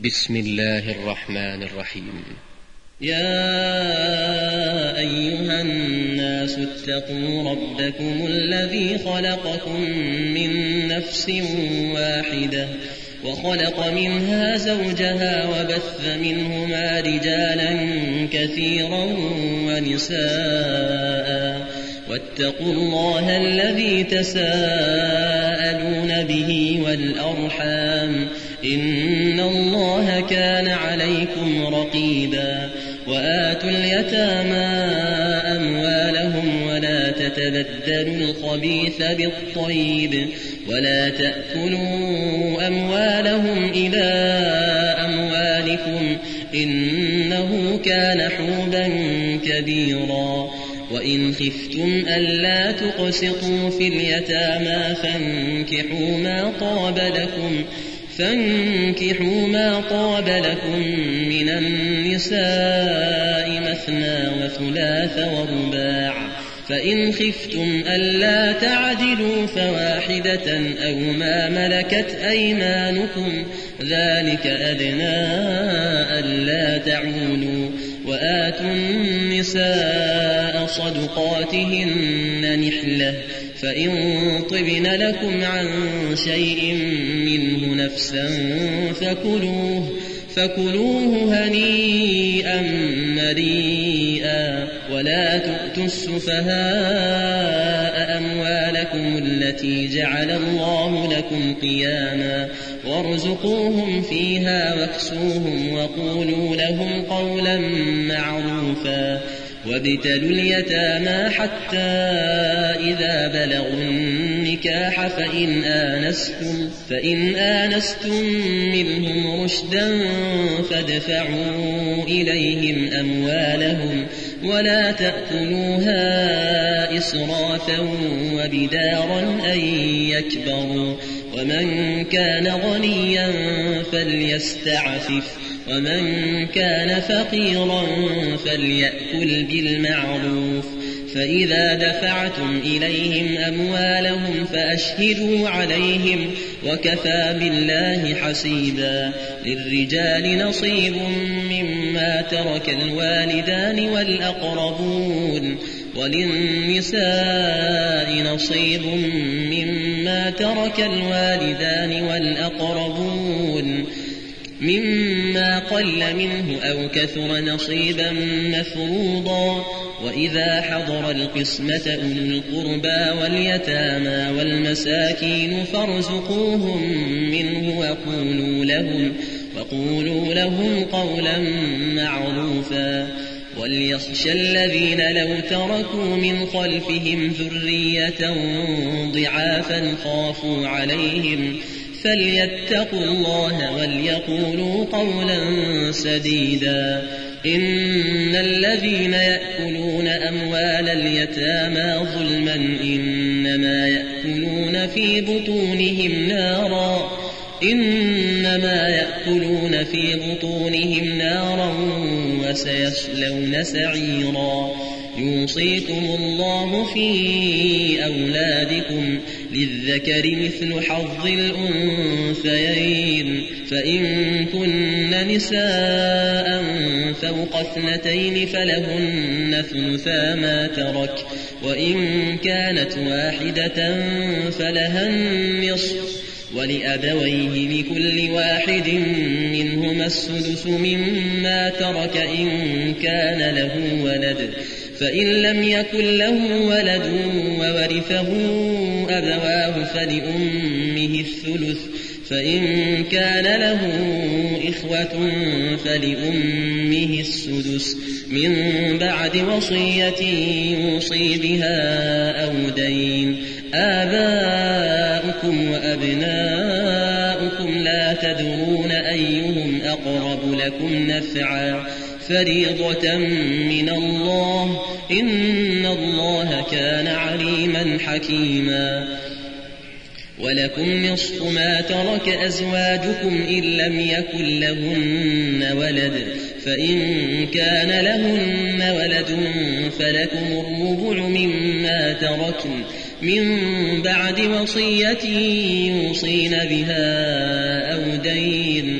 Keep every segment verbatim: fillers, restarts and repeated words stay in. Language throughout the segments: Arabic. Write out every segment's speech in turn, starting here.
بسم الله الرحمن الرحيم. يا أيها الناس اتقوا ربكم الذي خلقكم من نفس واحدة وخلق منها زوجها وبث منهما رجالا كثيرا ونساء واتقوا الله الذي تساءلون به والأرحام إن الله كان عليكم رقيبا. وآتوا اليتامى أموالهم ولا تتبدلوا الخبيث بالطيب ولا تأكلوا أموالهم إلى أموالكم إنه كان حوبا كبيرا. وإن خفتم ألا تقسطوا في اليتامى فانكحوا ما طاب لكم فانكحوا ما طاب لكم من النساء مثنى وثلاث ورباع، فإن خفتم ألا تعدلوا فواحدة أو ما ملكت أيمانكم ذلك أدنى ألا تعولوا. وآتوا النساء صدقاتهن نحلة فإن طبن لكم عن شيء منه نفسا فكلوه فكلوه هنيئا مريئا. ولا تؤتوا السفهاء أموالكم التي جعل الله لكم قياما وارزقوهم فيها واكسوهم وقولوا لهم قولا معروفا. وابتلوا اليتامى حتى إذا بلغوا النكاح فإن آنستم, فإن آنستم منهم رشدا فادفعوا إليهم أموالهم ولا تأكلوها إسرافا وبدارا أن يكبروا. ومن كان غنيا فليستعفف ومن كان فقيرا فليأكل بالمعروف. فإذا دفعتم إليهم أموالهم فأشهدوا عليهم وكفى بالله حسيبا. للرجال نصيب مما ترك الوالدان والأقربون وللنساء نصيب مما ترك الوالدان والأقربون مما قل منه أو كثر نصيبا مفروضا. وإذا حضر القسمة أولو القربى واليتامى والمساكين فارزقوهم منه وقولوا لهم, وقولوا لهم قولا معروفا. وليخشى الذين لو تركوا من خلفهم ذرية ضعافا خافوا عليهم فليتقوا الله وليقولوا قولا سديدا. إن الذين يأكلون أموال اليتامى ظلما إنما يأكلون في بطونهم نارا إنما يأكلون في بطونهم نارا وسيصلون سعيرا. يوصيكم الله في أولادكم للذكر مثل حظ الأنثيين فإن كن نساء فوق اثنتين فلهن ثلثا ما ترك وإن كانت واحدة فلها النصف ولأبويه لكل واحد منهما السدس مما ترك إن كان له ولد. فإن لم يكن له ولد وورثه أبواه فلأمه الثلث فإن كان له إخوة فلأمه السدس من بعد وصية يوصي بها أو دين. آباؤكم وأبناؤكم لا تدرون أيهم أقرب لكم نفعا فريضة من الله إن الله كان عليما حكيما. ولكم نصف ما ترك أزواجكم إن لم يكن لهن ولد فإن كان لهن ولد فلكم الربع مما تركن من بعد وصية يوصين بها أو دين.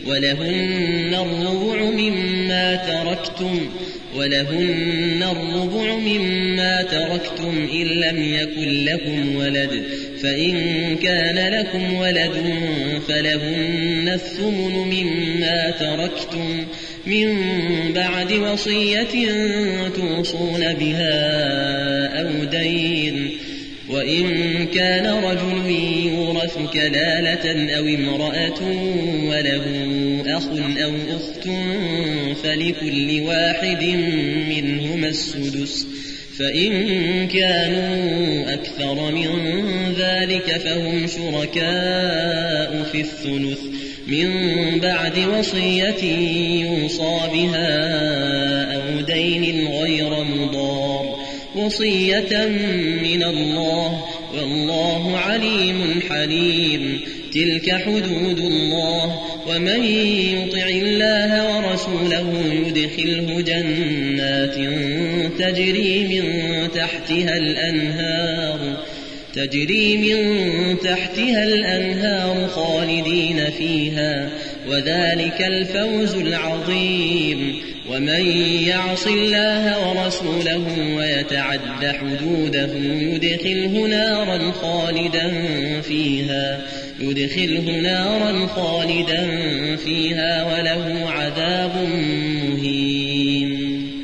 ولهن الربع مما تركتم ولهن الربع مما تركتم إن لم يكن لكم ولد فإن كان لكم ولد فلهن الثمن مما تركتم من بعد وصية توصون بها أو دين وإن كان رجل يورث كلالة أو امرأة وله أخ أو أخت فلكل واحد منهما السدس فإن كانوا أكثر من ذلك فهم شركاء في الثلث من بعد وصية يوصى بها أو دين غير مضار وصية من الله والله عليم حليم تلك حدود الله ومن يطع الله ورسوله يدخله جنات تجري من تحتها الأنهار تجري من تحتها الأنهار خالدين فيها وذلك الفوز العظيم ومن يعص الله ورسوله ويتعد حدوده يدخله نارا خالدا فيها يدخله نارا خالدا فيها وله عذاب مهين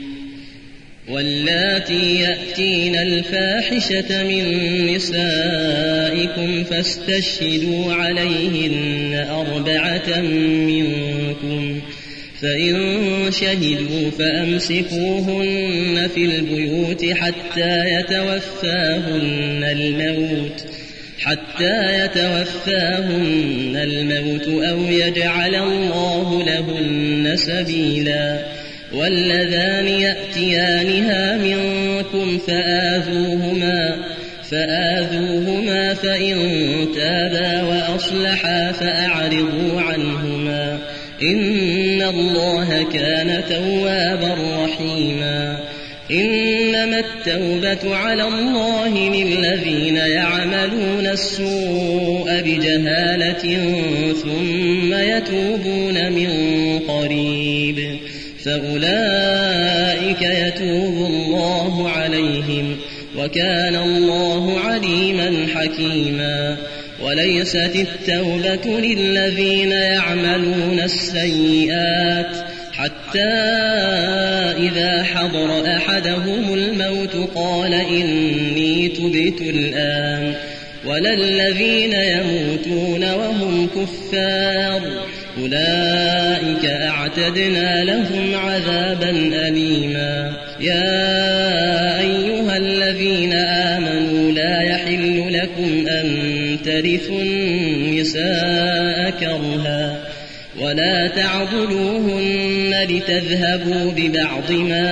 واللاتي يأتين الفاحشة من نسائكم فاستشهدوا عليهن أربعة منكم فإن شهدوا فأمسكوهن في البيوت حتى يتوفاهن الموت حتى يتوفاهن الموت أو يجعل الله لهن سبيلا واللذان يأتيانها منكم فآذوهما فآذوهما فإن تابا وأصلحا فأعرضوا عنهما إن الله كان توابا رحيما إنما التوبة على الله للذين يعملون السوء بجهالة ثم يتوبون من قريب فأولئك يتوب الله عليهم وكان الله عليما حكيما وليست التوبة للذين يعملون السيئات حتى إذا حضر أحدهم الموت قال إني تبت الآن ولا الذين يموتون وهم كفار أولئك أعتدنا لهم عذابا أليما يا أيها الذين آمنوا لا يحل لكم أن ترثوا النساء كرها ولا تعضلوهن لتذهبوا ببعض ما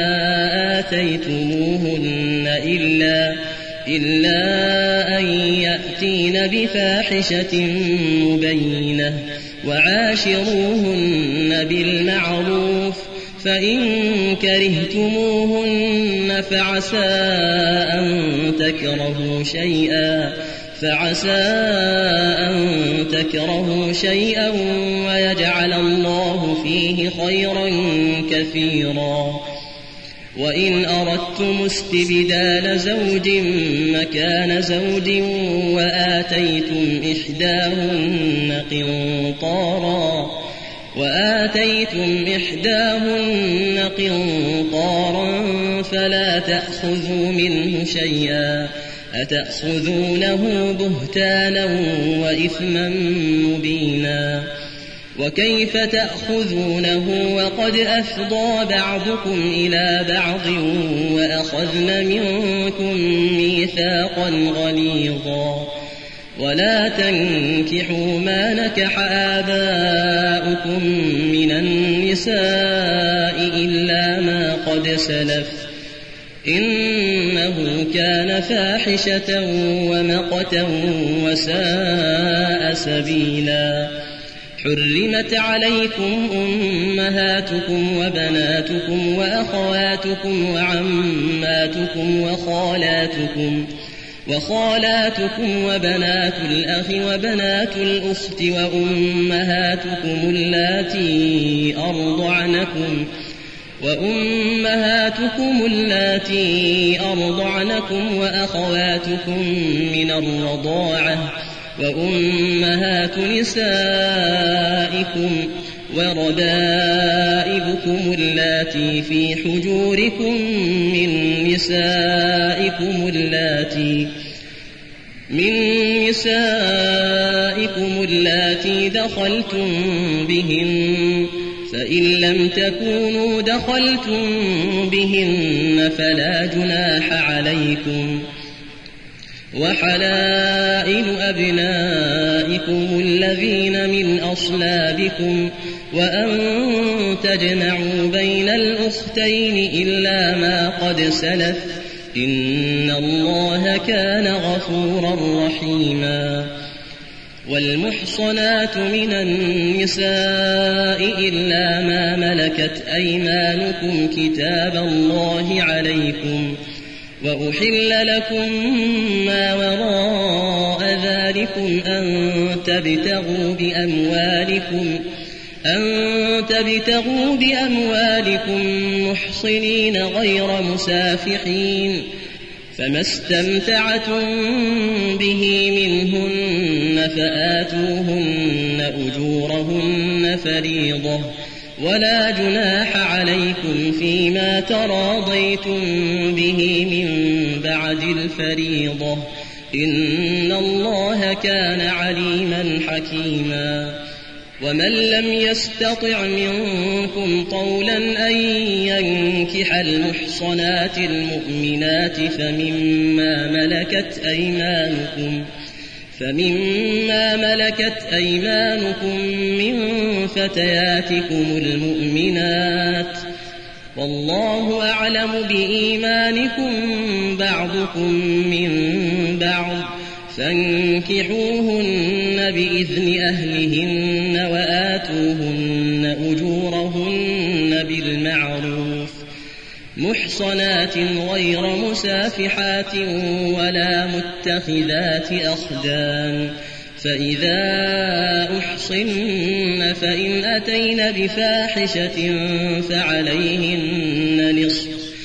آتيتموهن إلا, إلا أن يأتين بفاحشة مبينة وعاشروهن بالمعروف فإن كرهتموهن فعسى أن تكرهوا شيئا فعسى أن تكرهوا شيئا ويجعل الله فيه خيرا كثيرا وإن أردتم استبدال زوج مكان زوج وآتيتم إحداهن قنطارا وآتيتم إحداهن قنطارا فلا تأخذوا منه شيئا أتأخذونه بهتانا وإثما مبينا وكيف تأخذونه وقد أفضى بعضكم إلى بعض وأخذن منكم ميثاقا غليظا ولا تنكحوا ما نكح آباؤكم من النساء إلا ما قد سلف إنه كان فاحشة ومقتا وساء سبيلا حرمت عليكم أمهاتكم وبناتكم وأخواتكم وعماتكم وخالاتكم وخالاتكم وبنات الأخ وبنات الأخت وأمهاتكم اللاتي أرضعنكم وأمهاتكم اللاتي أرضعنكم وأخواتكم من الرضاعة وأمهات نسائكم وربائبكم اللاتي في حجوركم من نسائكم اللاتي من نسائكم اللاتي دخلتم بهن فإن لم تكونوا دخلتم بهن فلا جناح عليكم وحلائل أبنائكم الذين من أصلابكم وأن تجمعوا بين الأختين إلا ما قد سلف إن الله كان غفورا رحيما والمحصنات من النساء إلا ما ملكت أيمانكم كتاب الله عليكم وأحل لكم ما وراء ذلكم أن تبتغوا بأموالكم أن تبتغوا بأموالكم محصنين غير مسافحين فما استمتعتم به منهن فآتوهن أجورهن فريضة ولا جناح عليكم فيما تراضيتم به من بعد الفريضة إن الله كان عليما حكيما ومن لم يستطع منكم طولا أن ينكح المحصنات المؤمنات فمما ملكت أيمانكم فمما ملكت أيمانكم من فتياتكم المؤمنات والله أعلم بإيمانكم بعضكم من بعض فانكحوهن بإذن أهلهن وآتوهن أجورهن بالمعروف محصنات غير مسافحات ولا متخذات أخدان فإذا أحصن فإن أتين بفاحشة فعليهن نصف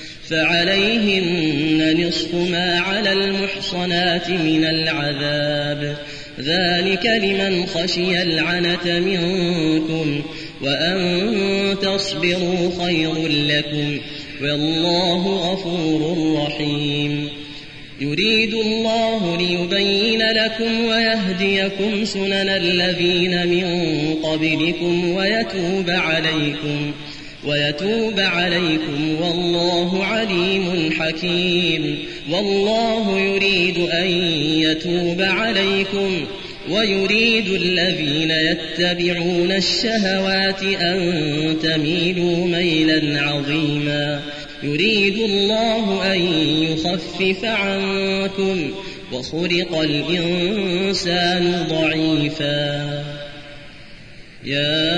فعليهن نصف ما على المحصنات من العذاب ذلك لمن خشي العنة منكم وأن تصبروا خير لكم والله غفور رحيم يريد الله ليبين لكم ويهديكم سنن الذين من قبلكم ويتوب عليكم ويتوب عليكم والله عليم حكيم والله يريد أن يتوب عليكم ويريد الذين يتبعون الشهوات أن تميلوا ميلا عظيما يريد الله أن يخفف عنكم وخلق الإنسان ضعيفا يا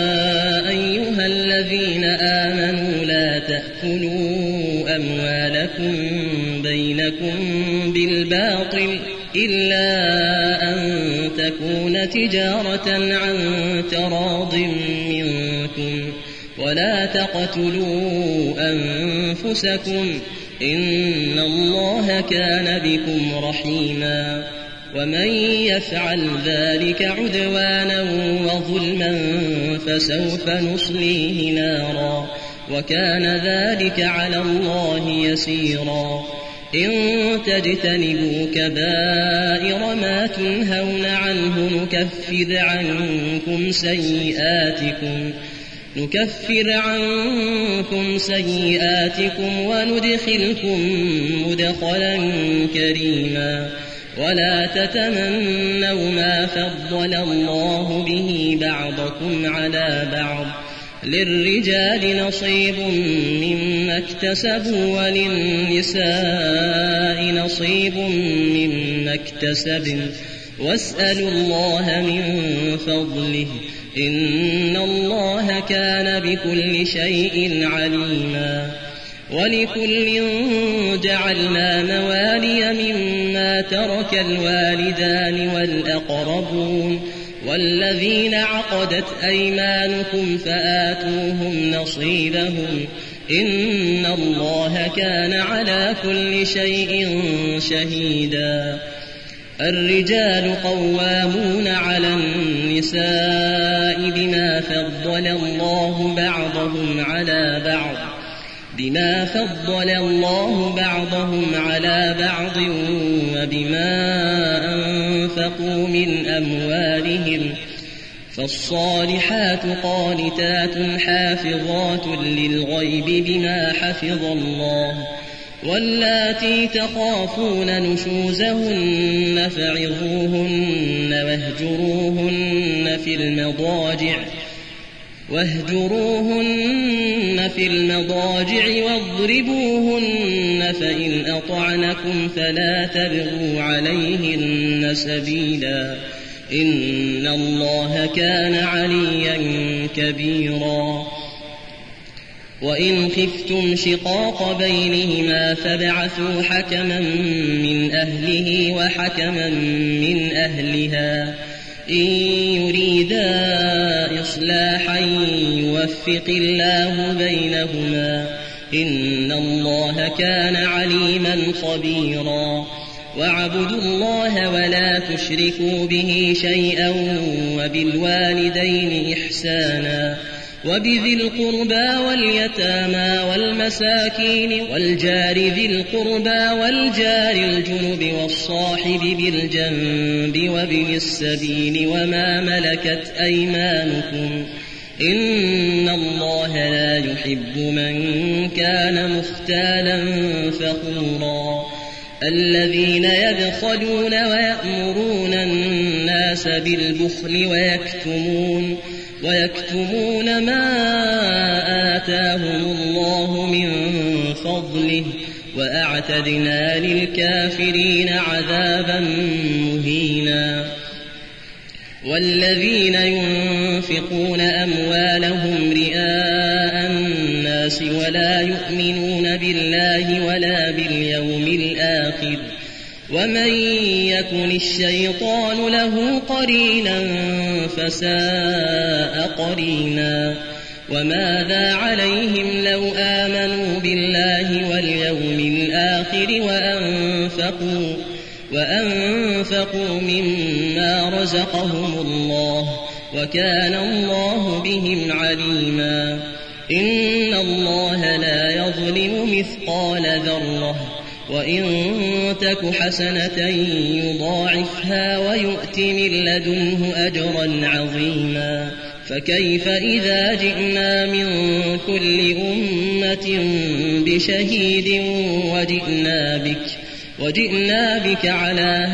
أيها الذين آمنوا لا تأكلوا أموالكم بينكم بالباطل إلا أن تكون تجارة عن تراض منكم ولا تقتلوا أنفسكم إن الله كان بكم رحيما ومن يفعل ذلك عدوانا وظلما فسوف نصليه نارا وكان ذلك على الله يسيرا إن تجتنبوا كبائر ما تنهون عنه نكفر عنكم سيئاتكم نكفر عنكم سيئاتكم وندخلكم مدخلا كريما ولا تتمنوا ما فضل الله به بعضكم على بعض للرجال نصيب مما اكتسبوا وللنساء نصيب مما اكتسبن واسألوا الله من فضله إن الله كان بكل شيء عليما ولكل جعلنا موالي مما ترك الوالدان والأقربون والذين عقدت أيمانكم فآتوهم نصيبهم إن الله كان على كل شيء شهيدا. الرجال قوامون على النساء بما فضل الله بعضهم على بعض بما فضل الله بعضهم على بعض وبما أنفقوا من أموالهم فالصالحات قانتات حافظات للغيب بما حفظ الله واللاتي تخافون نشوزهن فعظوهن واهجروهن في المضاجع واهجروهن في المضاجع واضربوهن فإن أطعنكم فلا تبغوا عليهن سبيلا إن الله كان عليا كبيرا. وإن خفتم شقاق بينهما فابعثوا حكما من أهله وحكما من أهلها إن يريدا إصلاحا يوفق الله بينهما إن الله كان عليما خبيرا. واعبدوا الله ولا تشركوا به شيئا وبالوالدين إحسانا وبذي القربى واليتامى والمساكين والجار ذي القربى والجار الجنب والصاحب بالجنب وابن السبيل وما ملكت أيمانكم إن الله لا يحب من كان مختالا فخورا. الذين يبخلون ويأمرون الناس بالبخل ويكتمون ويكتمون ما آتاهم الله من فضله وأعتدنا للكافرين عذابا مهينا. والذين ينفقون أموالهم رئاء الناس ولا يؤمنون بالله ولا باليوم الآخر ومن يكن الشيطان له قرينا فساء قرينا. وماذا عليهم لو آمنوا بالله واليوم الآخر وأنفقوا, وأنفقوا مما رزقهم الله وكان الله بهم عليما. إن الله لا يظلم مثقال ذرة وإن تك حسنة يضاعفها ويؤت من لدنه أجرا عظيما. فكيف إذا جئنا من كل أمة بشهيد وجئنا بك, وجئنا بك على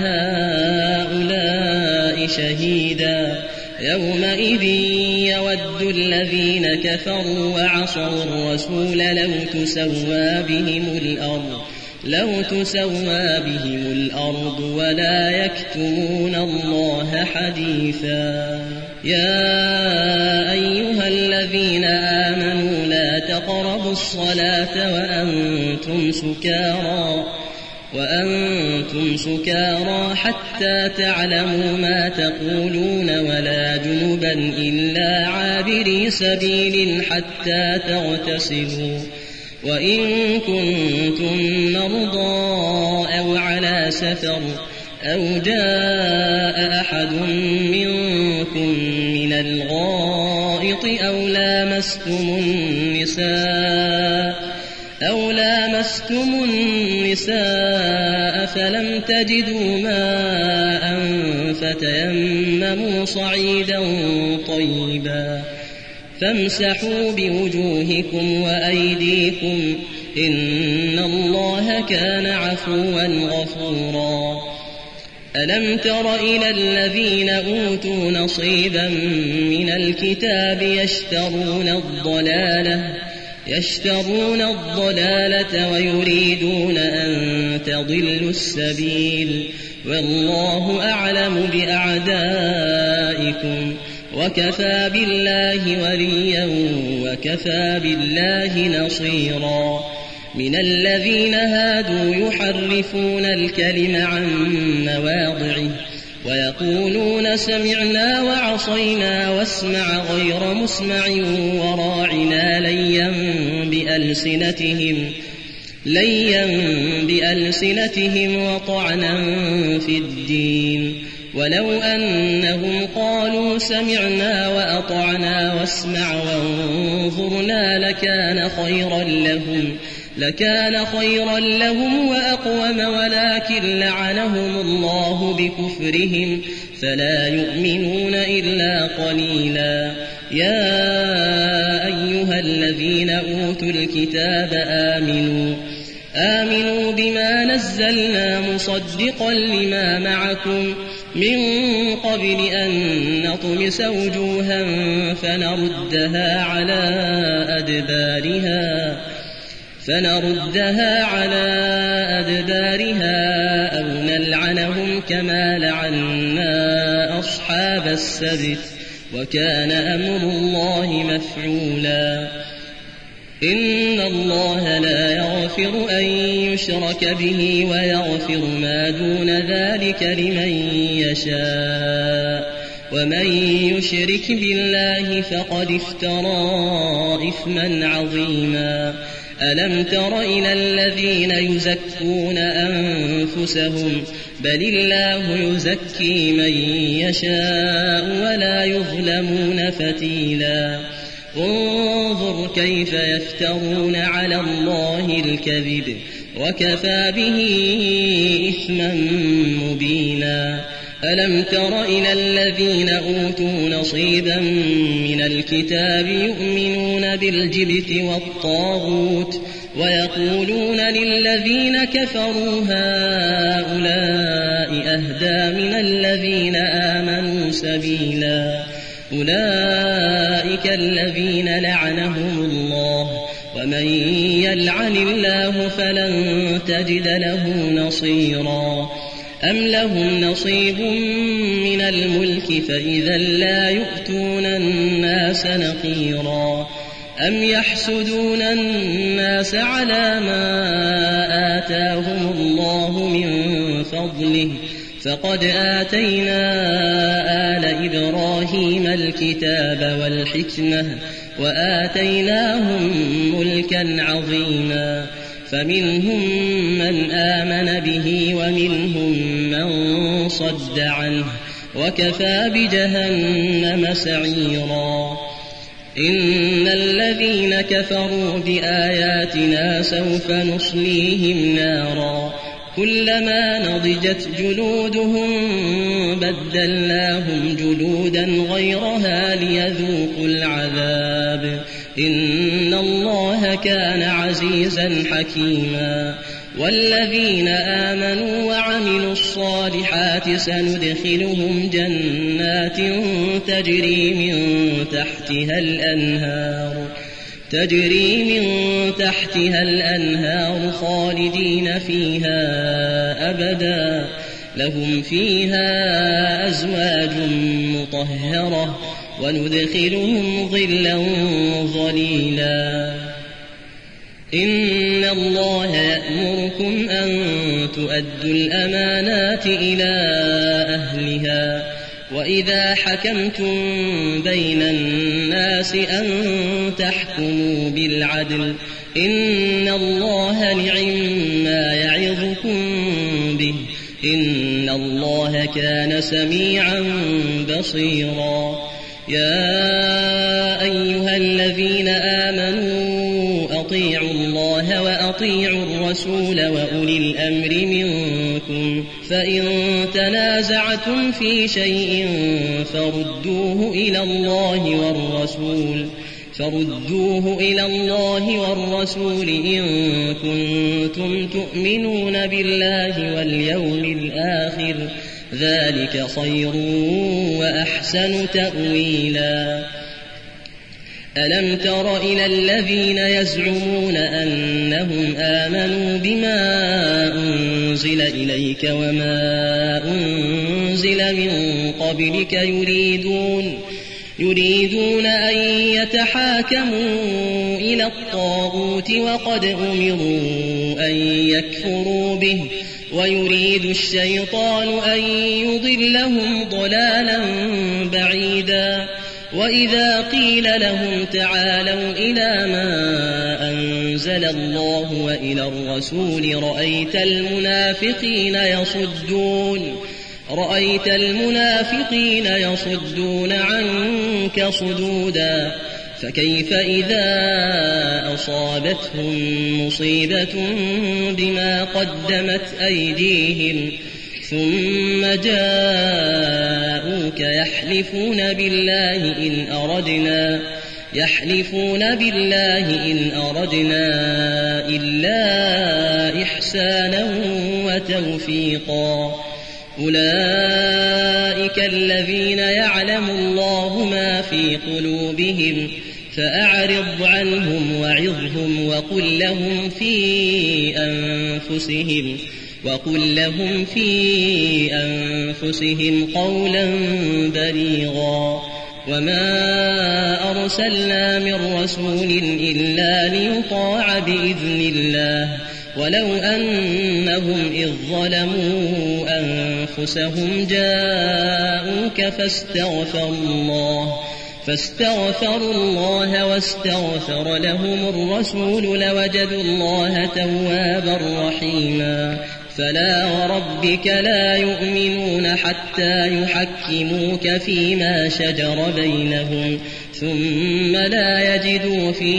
هؤلاء شهيدا يومئذ يود الذين كفروا وعصوا الرسول لو تسوى بهم الأرض لو تسوى بهم الأرض ولا يكتمون الله حديثا. يا أيها الذين آمنوا لا تقربوا الصلاة وأنتم سكارى وأنتم سكارى حتى تعلموا ما تقولون ولا جنبا إلا عابري سبيل حتى تغتسلوا وإن كنتم مرضى أو على سفر أو جاء أحد منكم من الغائط أو لامستم النساء أو لامستم النساء فلم تجدوا ماء فتيمموا صعيدا طيبا فامسحوا بوجوهكم وأيديكم إن الله كان عفوا غفورا. ألم تر إلى الذين أوتوا نصيبا من الكتاب يشترون الضلالة يشترون الضلالة ويريدون أن تضلوا السبيل والله أعلم بأعدائكم وكفى بالله وليا وكفى بالله نصيرا. من الذين هادوا يحرفون الكلم عن مواضعه ويقولون سمعنا وعصينا واسمع غير مسمع وراعنا ليا بألسنتهم ليا بألسنتهم وطعنا في الدين ولو أنهم قالوا سمعنا وأطعنا واسمع وانظرنا لكان خيرا لهم لكان خيرا لهم وأقوم ولكن لعنهم الله بكفرهم فلا يؤمنون إلا قليلا. يا أيها الذين أوتوا الكتاب آمنوا آمنوا بما نزلنا مصدقا لما معكم من قبل أن نطمس وجوها فنردها على أدبارها فنردها على أدبارها أو نلعنهم كما لعنا أصحاب السبت وكان أمر الله مفعولا. إن الله لا يغفر أن يشرك به ويغفر ما دون ذلك لمن يشاء ومن يشرك بالله فقد افترى إثما عظيما. ألم تر إلى الذين يزكون أنفسهم بل الله يزكي من يشاء ولا يظلمون فتيلا. انظر كيف يفترون على الله الكذب وكفى به إثما مبينا. ألم تر إلى الذين أوتوا نصيبا من الكتاب يؤمنون بالجبت والطاغوت ويقولون للذين كفروا هؤلاء أهدى من الذين آمنوا سبيلا. أولئك الذين لعنهم الله ومن يلعن الله فلن تجد له نصيرا. أم لهم نصيب من الملك فإذا لا يؤتون الناس نقيرا. أم يحسدون الناس على ما آتاهم الله من فضله فقد آتينا آل إبراهيم الكتاب والحكمة وآتيناهم ملكا عظيما. فمنهم من آمن به ومنهم من صد عنه وكفى بجهنم سعيرا. إن الذين كفروا بآياتنا سوف نصليهم نارا كلما نضجت جلودهم بدلناهم جلودا غيرها ليذوقوا العذاب إن الله كان عزيزا حكيما. والذين آمنوا وعملوا الصالحات سندخلهم جنات تجري من تحتها الأنهار تجري من تحتها الأنهار خالدين فيها أبدا لهم فيها أزواج مطهرة وندخلهم ظلا ظليلا. إن الله يأمركم أن تؤدوا الأمانات إلى أهلها وإذا حكمتم بين الناس أن تحكموا بالعدل إن الله نعما يعظكم به إن الله كان سميعا بصيرا. يا أيها الذين آمنوا أطيعوا الله وأطيعوا الرسول وأولي الأمر منكم فإن تنازعتم في شيء فردوه إلى الله والرسول فردوه إلى الله والرسول إن كنتم تؤمنون بالله واليوم الآخر ذلك خير وأحسن تأويلا. ألم تر إلى الذين يزعمون أنهم آمنوا بما أنزل إليك وما أنزل من قبلك يريدون يريدون أن يتحاكموا إلى الطاغوت وقد أمروا أن يكفروا به ويريد الشيطان أن يضلهم ضلالا بعيدا وإذا قيل لهم تعالوا إلى ما أنزل الله وإلى الرسول رأيت المنافقين يصدون رأيت المنافقين يصدون عنك صدودا فكيف إذا أصابتهم مصيبة بما قدمت أيديهم ثم جاءوك يحلفون بالله إن أردنا يحلفون بالله إن أردنا إلا إحسانا وتوفيقا أولئك الذين يعلم الله ما في قلوبهم فأعرض عنهم وعظهم وقل لهم في أنفسهم وقل لهم في أنفسهم قولا بليغا وما أرسلنا من رسول إلا ليطاع بإذن الله ولو أنهم إذ ظلموا أنفسهم جاءوك فاستغفروا الله فاستغفروا الله واستغفر لهم الرسول لوجدوا الله توابا رحيما فلا وربك لا يؤمنون حتى يحكموك فيما شجر بينهم ثم لا يجدوا في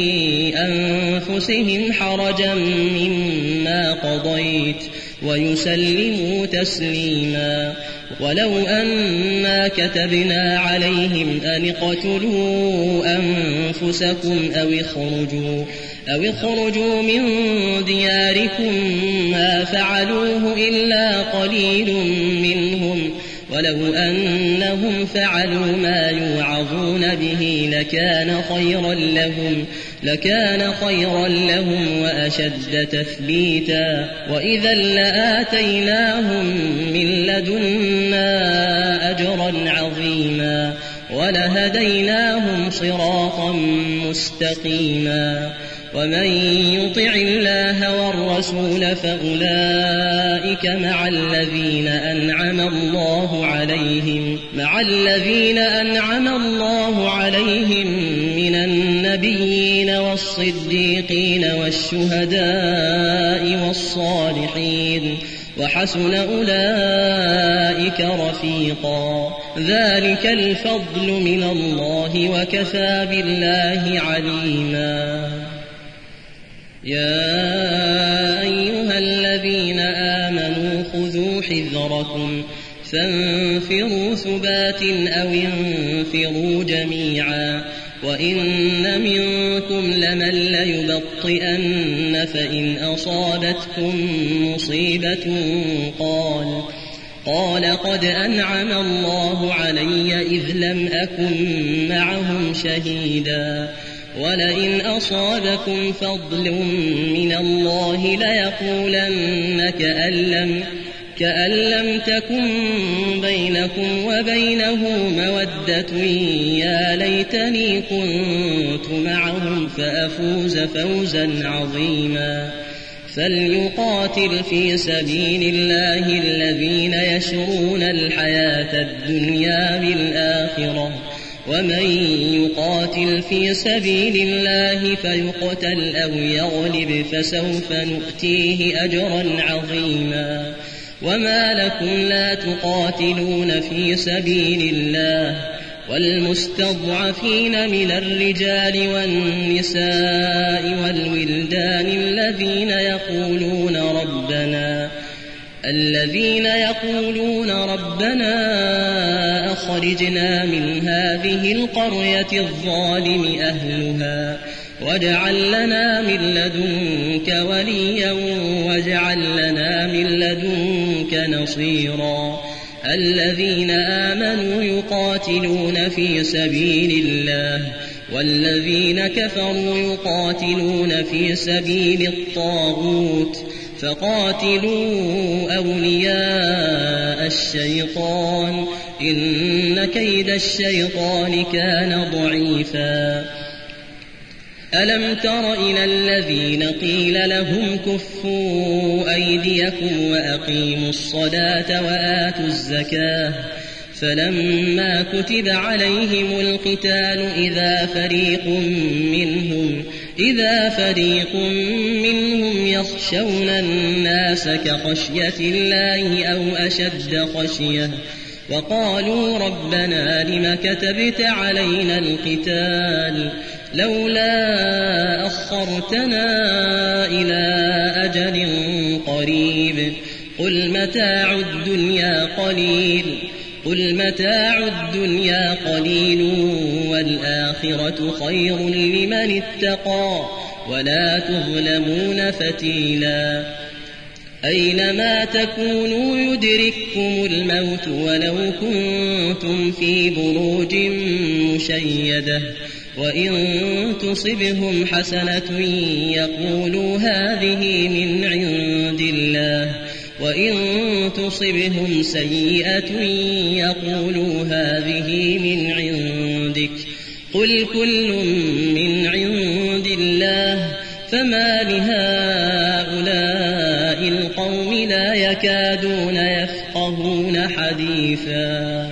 أنفسهم حرجا مما قضيت ويسلموا تسليما ولو أنا كتبنا عليهم أن اقتلوا أنفسكم أو اخرجوا أو اخرجوا من دياركم ما فعلوه إلا قليل منهم ولو أنهم فعلوا ما يوعظون به لكان خيرا لهم لكان خيرا لهم وأشد تثبيتا وإذا لآتيناهم من لدنا أجرا عظيما ولهديناهم صراطا مستقيما ومن يطع الله والرسول فأولئك مع الذين أنعم الله عليهم مع الذين أنعم الله عليهم من النبيين والصديقين والشهداء والصالحين وحسن أولئك رفيقا ذلك الفضل من الله وكفى بالله عليما يا أيها الذين آمنوا خذوا حذركم فانفروا ثبات أو انفروا جميعا وإن منكم لمن ليبطئن فإن أصابتكم مصيبة قال قال قد أنعم الله علي إذ لم أكن معهم شهيدا ولئن أصابكم فضل من الله ليقولن كأن لم كأن لم تكن بينكم وبينه مودة يا ليتني كنت معهم فأفوز فوزا عظيما فليقاتل في سبيل الله الذين يشرون الحياة الدنيا بالآخرة ومن يقاتل في سبيل الله فيقتل أو يغلب فسوف نؤتيه أجرا عظيما وما لكم لا تقاتلون في سبيل الله والمستضعفين من الرجال والنساء والولدان الذين يقولون ربنا الذين يقولون ربنا أخرجنا من هذه القرية الظالم أهلها واجعل لنا من لدنك وليا واجعل لنا من لدنك نصيرا الذين آمنوا يقاتلون في سبيل الله والذين كفروا يقاتلون في سبيل الطاغوت فقاتلوا أولياء الشيطان إن كيد الشيطان كان ضعيفا ألم تر إلى الذين قيل لهم كفوا أيديكم وأقيموا الصلاة وآتوا الزكاة فلما كتب عليهم القتال إذا فريق منهم إذا فريق منهم يخشون الناس كخشية الله أو أشد خشية وقالوا ربنا لم كتبت علينا القتال لولا أخرتنا إلى أجل قريب قل متاع الدنيا قليل قل متاع الدنيا قليل والآخرة خير لمن اتقى ولا تظلمون فتيلا أينما تكونوا يدرككم الموت ولو كنتم في بروج مشيدة وإن تصبهم حسنة يقولوا هذه من عند الله وإن تصبهم سيئة يقولوا هذه من عندك قل كل من عند الله فما لهؤلاء القوم لا يكادون يفقهون حديثا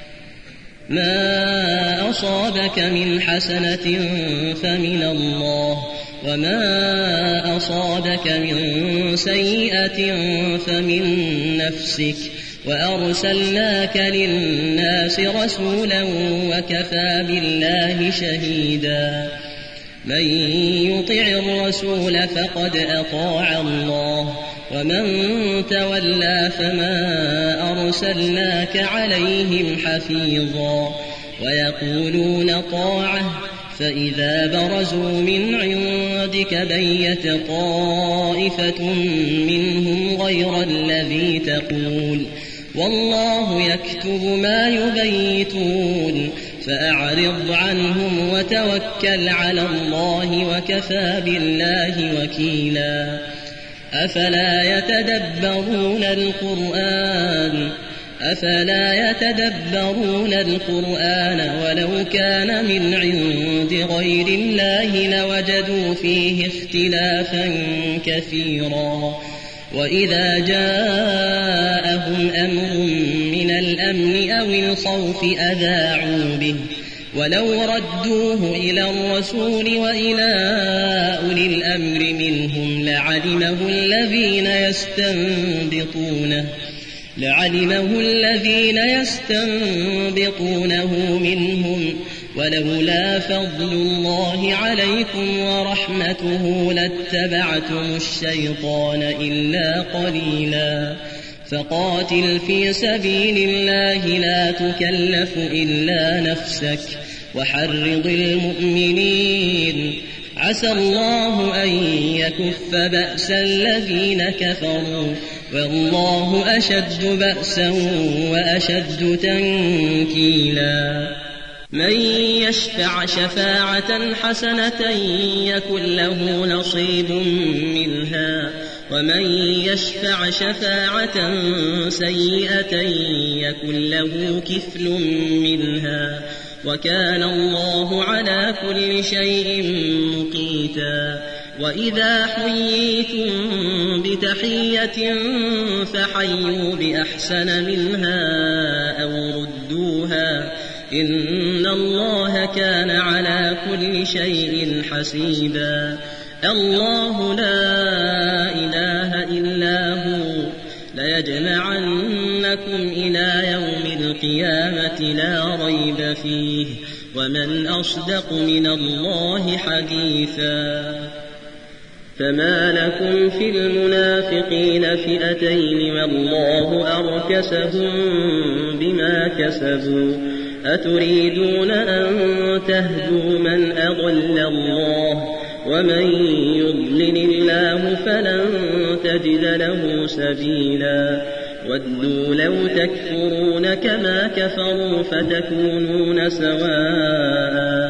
ما أصابك من حسنة فمن الله وما أصابك من سيئة فمن نفسك وأرسلناك للناس رسولا وكفى بالله شهيدا من يطع الرسول فقد أطاع الله ومن تولى فما أرسلناك عليهم حفيظا ويقولون طاعة فإذا برزوا من عندك بيت طائفة منهم غير الذي تقول والله يكتب ما يبيتون فأعرض عنهم وتوكل على الله وكفى بالله وكيلا أفلا يتدبرون القرآن أفلا يتدبرون القرآن ولو كان من عند غير الله لوجدوا فيه اختلافا كثيرا وإذا جاءهم أمر من الأمن أو الخوف أذاعوا به ولو ردوه إلى الرسول وإلى أولي الأمر منهم لعلمه الذين يستنبطونه لعلمه الذين يستنبطونه منهم ولولا فضل الله عليكم ورحمته لاتبعتم الشيطان إلا قليلا فقاتل في سبيل الله لا تكلف إلا نفسك وحرض المؤمنين عسى الله أن يكف بأس الذين كفروا والله أشد بأسا وأشد تنكيلا من يشفع شفاعة حسنة يكن له نصيب منها ومن يشفع شفاعة سيئة يكن له كفل منها وكان الله على كل شيء مقيتا وإذا حييتم بتحية فحيوا بأحسن منها أو ردوها إن الله كان على كل شيء حسيبا الله لا إله إلا هو ليجمعنكم إلى يوم القيامة لا ريب فيه ومن أصدق من الله حديثا فما لكم في المنافقين فئتين والله أركسهم بما كسبوا أتريدون أن تهدوا من أضل الله ومن يضلل الله فلن تجد له سبيلا ودوا لو تكفرون كما كفروا فتكونون سواء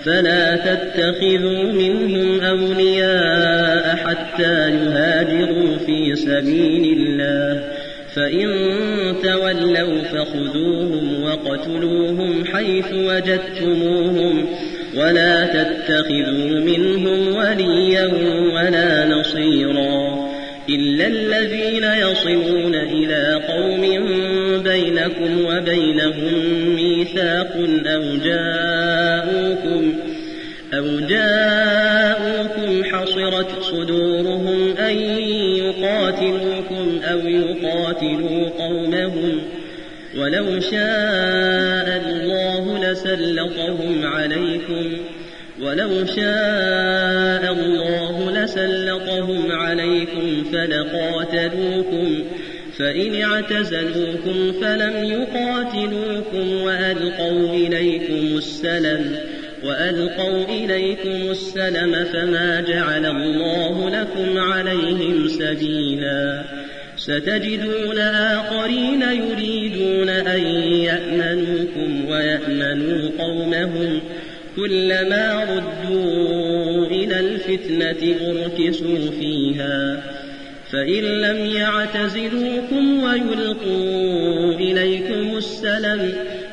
فلا تتخذوا منهم أولياء حتى يهاجروا في سبيل الله فإن تولوا فخذوهم وقتلوهم حيث وجدتموهم ولا تتخذوا منهم وليا ولا نصيرا إلا الذين يصلون إلى قوم بينكم وبينهم ميثاق أو جاءوكم أو جاءوكم حصرت صدورهم أن يقاتلوكم أو يقاتلوا قومهم ولو شاء الله لسلطهم عليكم ولو شاء الله لسلطهم عليكم فلقاتلوكم فإن اعتزلوكم فلم يقاتلوكم وألقوا إليكم السلم وألقوا إليكم السلم فما جعل الله لكم عليهم سبيلا ستجدون آخرين يريدون أن يأمنوكم ويأمنوا قومهم كلما ردوا إلى الفتنة أركسوا فيها فإن لم يعتزلوكم ويلقوا إليكم السلم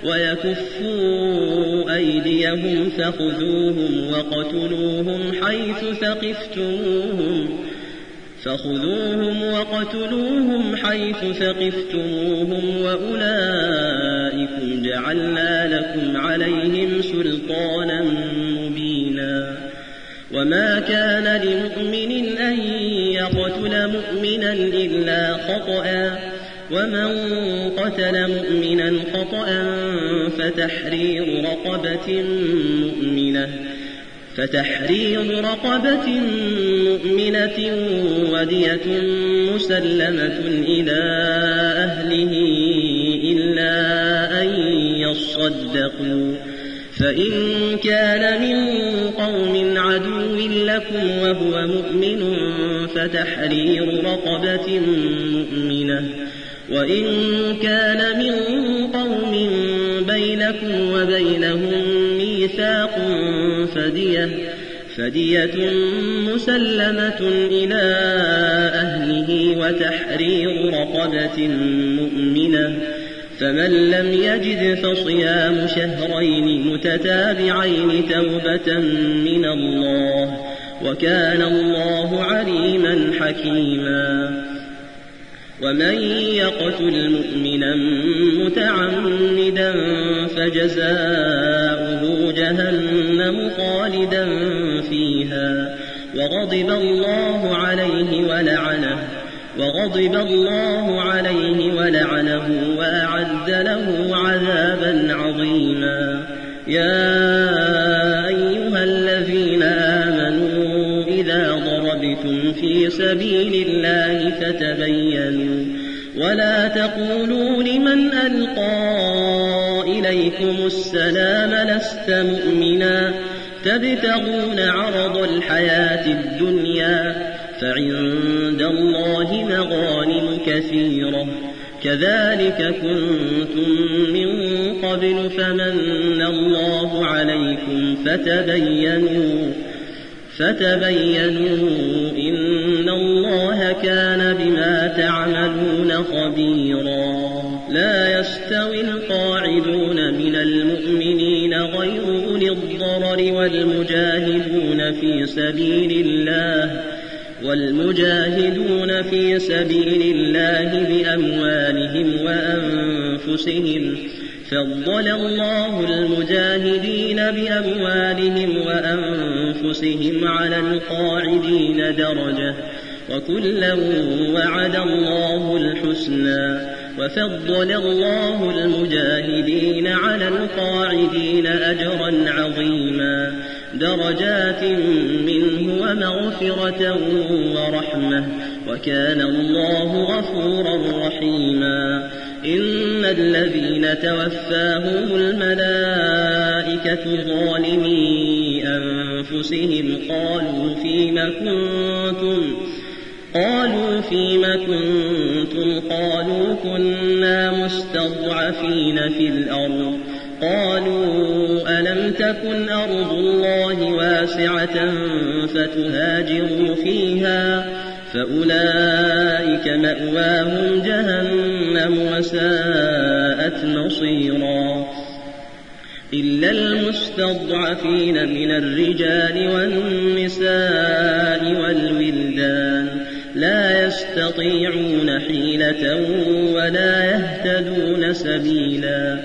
ويكفوا أيديهم فخذوهم وقتلوهم حيث ثقفتموهم فخذوهم وقتلوهم حيث ثقفتموهم وأولئكم جعلنا لكم عليهم سلطانا مبينا وما كان لمؤمن أن يقتل مؤمنا إلا خطأ ومن قتل مؤمنا خطأ فتحرير رقبة مؤمنة فتحرير رقبة مؤمنة ودية مسلمة إلى أهله إلا أن يصدقوا فإن كان من قوم عدو لكم وهو مؤمن فتحرير رقبة مؤمنة وإن كان من قوم بينكم وبينهم ميثاق فدية فدية مسلمة إلى أهله وتحرير رقبة مؤمنة فمن لم يجد فصيام شهرين متتابعين توبة من الله وكان الله عليما حكيما ومن يقتل مؤمنا متعمدا فجزاؤه جهنم خالدا فيها وغضب الله عليه ولعنه وغضب الله عليه ولعنه وأعد له عذابا عظيما يا أيها الذين آمنوا إذا ضربتم في سبيل الله فتبينوا ولا تقولوا لمن ألقى إليكم السلام لست مؤمنا تبتغون عرض الحياة الدنيا فعند الله مغانم كثيرة كذلك كنتم من قبل فمن الله عليكم فتبينوا فتبينوا إن الله كان بما تعملون خبيرا لا يستوي القاعدون من المؤمنين غير أولي الضرر والمجاهدون في سبيل الله والمجاهدون في سبيل الله بأموالهم وأنفسهم فضل الله المجاهدين بأموالهم وأنفسهم على القاعدين درجة وكلا وعد الله الحسنى وفضل الله المجاهدين على القاعدين أجرا عظيما درجات منه ومغفرة ورحمة وكان الله غفورا رحيما إن الذين توفاهم الملائكة ظالمي أنفسهم قالوا فيم كنتم قالوا فيم كنتم قالوا كنا مستضعفين في الأرض قالوا ألم تكن أرض الله واسعة فتهاجروا فيها فأولئك مأواهم جهنم وساءت مصيرا إلا المستضعفين من الرجال والنساء والولدان لا يستطيعون حيلة ولا يهتدون سبيلا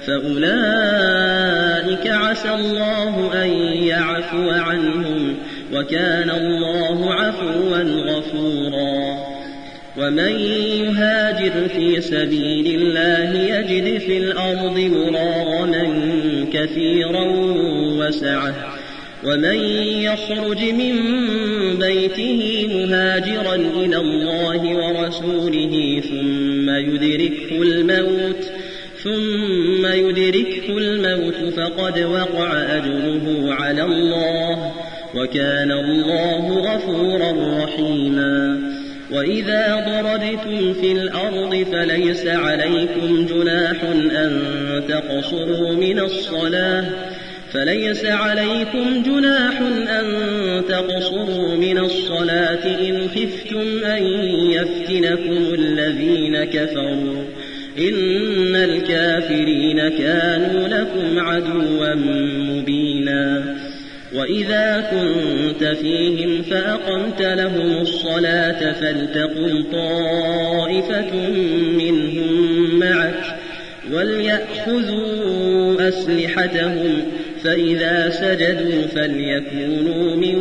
فأولئك عسى الله أن يعفو عنهم وكان الله عفوا غفورا ومن يهاجر في سبيل الله يجد في الأرض مراغما كثيرا وسعة ومن يخرج من بيته مهاجرا إلى الله ورسوله ثم يدركه الموت ثم يدركه الموت فقد وقع أجره على الله وكان الله غفورا رحيما وإذا ضربتم في الأرض فليس عليكم جناح أن تقصروا من الصلاة فليس عليكم جناح أن تقصروا من الصلاة إن خفتم أن يفتنكم الذين كفروا إن الكافرين كانوا لكم عدوا مبينا وإذا كنت فيهم فأقمت لهم الصلاة فلتقم طائفة منهم معك وليأخذوا أسلحتهم فإذا سجدوا فليكونوا من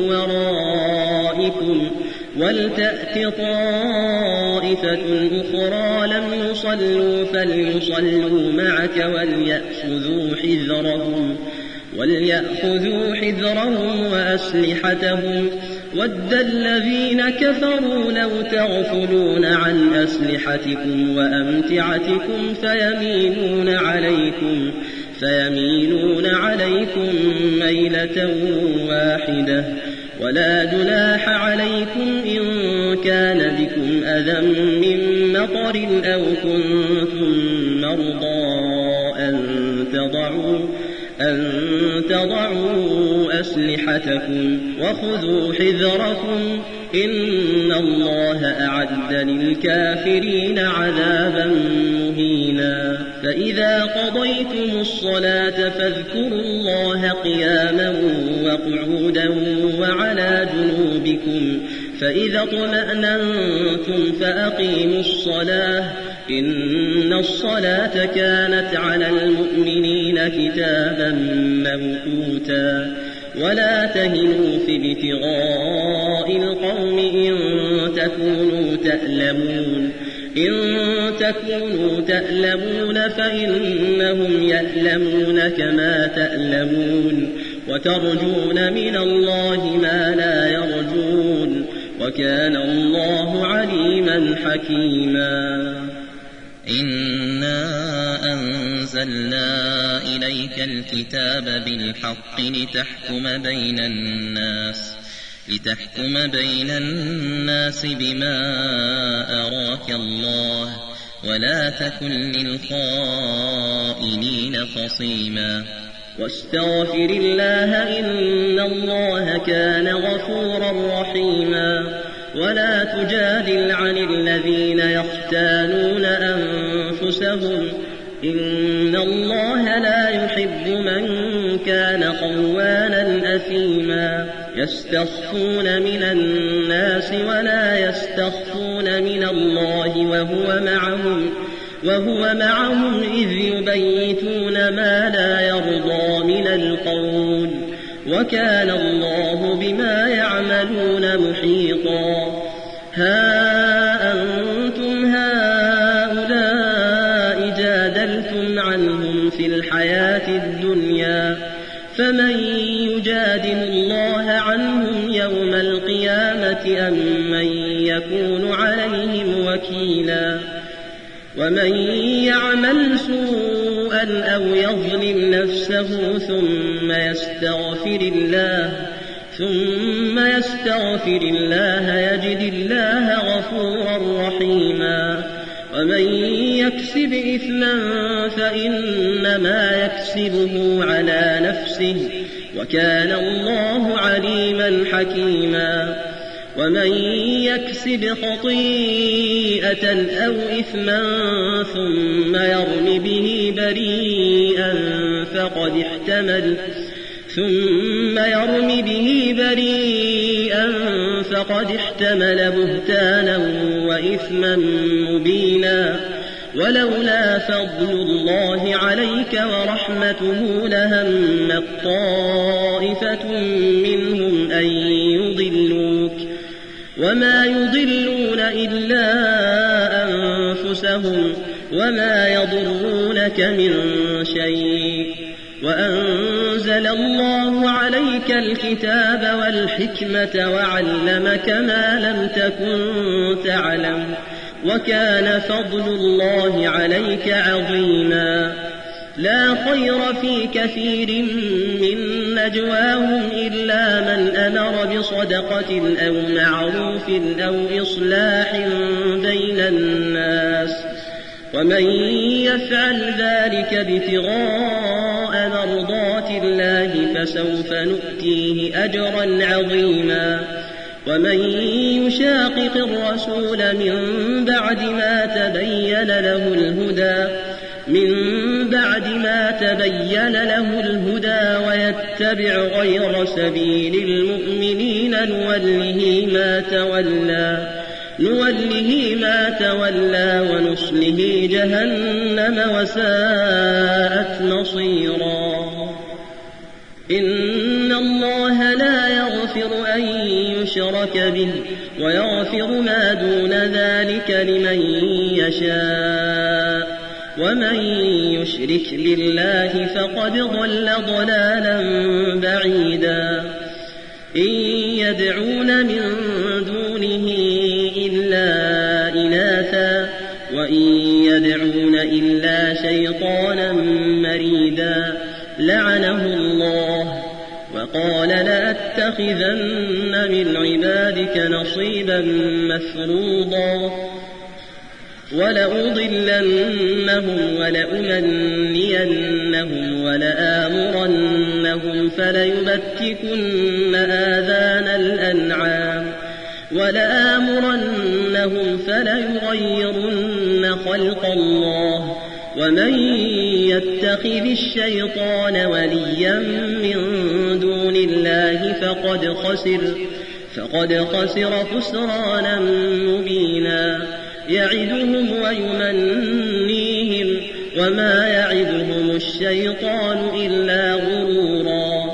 ورائكم ولتأت طائفة أخرى لم يصلوا فليصلوا معك وليأخذوا حذرهم وليأخذوا حذرهم وأسلحتهم ود الذين كفروا لو تغفلون عن أسلحتكم وأمتعتكم فيميلون عليكم فيميلون عليكم ميلة واحدة ولا جناح عليكم إن كان بكم أذى من مطر أو كنتم مرضى أن تضعوا أن تضعوا أسلحتكم وخذوا حذركم إن الله أعد للكافرين عذابا مهينا فإذا قضيتم الصلاة فاذكروا الله قياما وقعودا وعلى جنوبكم فإذا اطمأننتم فأقيموا الصلاة إن الصلاة كانت على المؤمنين كتابا موقوتا ولا تهنوا في ابتغاء القوم إن تكونوا تألمون إن تكونوا تألمون فإنهم يألمون كما تألمون وترجون من الله ما لا يرجون وكان الله عليما حكيما إنا أنزلنا إليك الكتاب بالحق لتحكم بين الناس لتحكم بين الناس بما أراك الله ولا تكن للخائنين خصيما واستغفر الله إن الله كان غفورا رحيما ولا تجادل عن الذين يختانون أنفسهم إن الله لا يحب من كان خوانا أثيما يستخفون من الناس ولا يستخفون من الله وهو معهم وهو معهم إذ يبيتون ما لا يرضى من القول وكان الله بما يعملون محيطا ها أنتم هؤلاء جادلتم عنهم في الحياة الدنيا فمن يجادل الله عنهم يوم القيامة أم من يكون عليهم وكيلا ومن يعمل سوءا أو يظلم نفسه ثم يستغفر الله ثم يستغفر الله يجد الله غفورا رحيما ومن يكسب إثما فإنما يكسبه على نفسه وكان الله عليما حكيما ومن يكسب خطيئة أو إثما ثم يرم به بريئا فقد احتمل ثم يرم به بريئا فقد احتمل بهتانا وإثما مبينا ولولا فضل الله عليك ورحمته لهمت طائفة منهم أن يضلوك وما يضلون إلا أنفسهم وما يضرونك من شيء وأنزل الله عليك الكتاب والحكمة وعلمك ما لم تكن تعلم وكان فضل الله عليك عظيما لا خير في كثير من نجواهم إلا من أمر بصدقة أو معروف أو إصلاح بين الناس ومن يفعل ذلك ابتغاء مرضات الله فسوف نؤتيه أجرا عظيما ومن يشاقق الرسول من بعد ما تبين له الهدى من بعد ما تبين له الهدى ويتبع غير سبيل المؤمنين نوله ما تولى نوله ما تولى ونصله جهنم وساءت مصيرا إن الله لا يغفر أن يشرك به ويغفر ما دون ذلك لمن يشاء ومن يشرك بالله فقد ضل ضلالا بعيدا إن يدعون من دونه إلا إناثا وإن يدعون إلا شيطانا مريدا لعنه الله وقال لأتخذن من عبادك نصيبا مفروضا ولأضلنهم ولأمنينهم ولآمرنهم فليبتكن آذان الأنعام ولآمرنهم فليغيرن خلق الله ومن يتخذ الشيطان وليا من دون الله فقد خسر فقد خسر خسرانا مبينا يعدهم ويمنيهم وما يعدهم الشيطان إلا غرورا